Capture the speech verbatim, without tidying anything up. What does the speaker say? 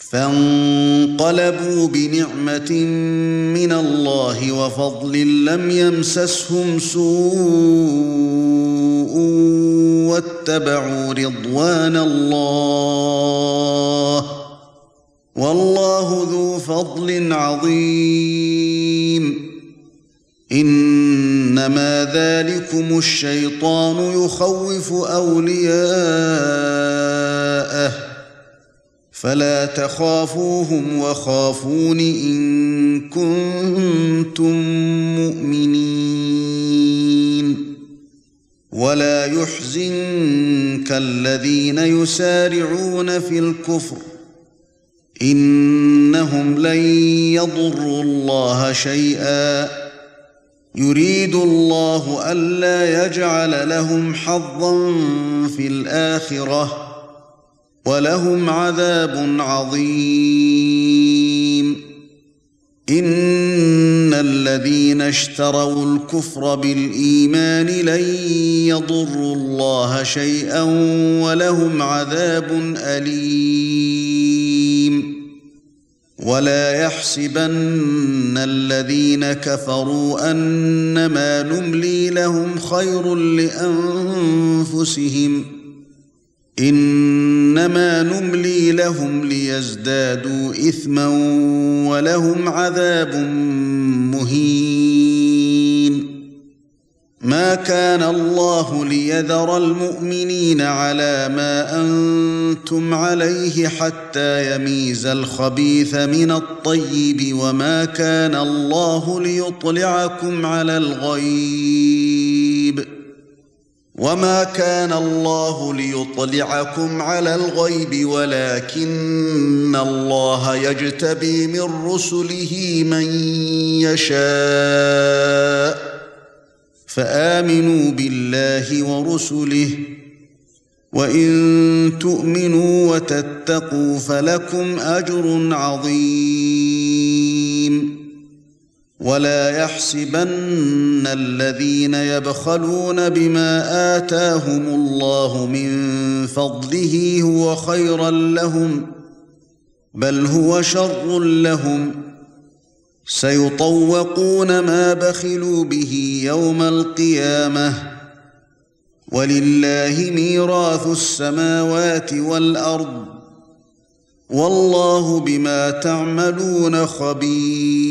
فانقلبوا بنعمة من الله وفضل لم يمسسهم سوء واتبعوا رضوان الله والله ذو فضل عظيم إنما ذلكم الشيطان يخوف أولياءه فلا تخافوهم وخافون إن كنتم مؤمنين ولا يحزنك الذين يسارعون في الكفر إنهم لن يضروا الله شيئا يريد الله ألا يجعل لهم حظا في الآخرة ولهم عذاب عظيم إن الذين اشتروا الكفر بالإيمان لن يضروا الله شيئا ولهم عذاب أليم ولا يحسبن الذين كفروا أنما نملي لهم خير لأنفسهم إنما نملي لهم ليزدادوا إثما ولهم عذاب مهين ما كان الله ليذر المؤمنين على ما أنتم عليه حتى يميز الخبيث من الطيب وما كان الله ليطلعكم على الغيب وما كان الله ليطلعكم على الغيب ولكن الله يجتبي من رسله من يشاء فآمنوا بالله ورسله وإن تؤمنوا وتتقوا فلكم أجر عظيم ولا يحسبن الذين يبخلون بما آتاهم الله من فضله هو خيرا لهم بل هو شر لهم سيطوقون ما بخلوا به يوم القيامة ولله ميراث السماوات والأرض والله بما تعملون خبير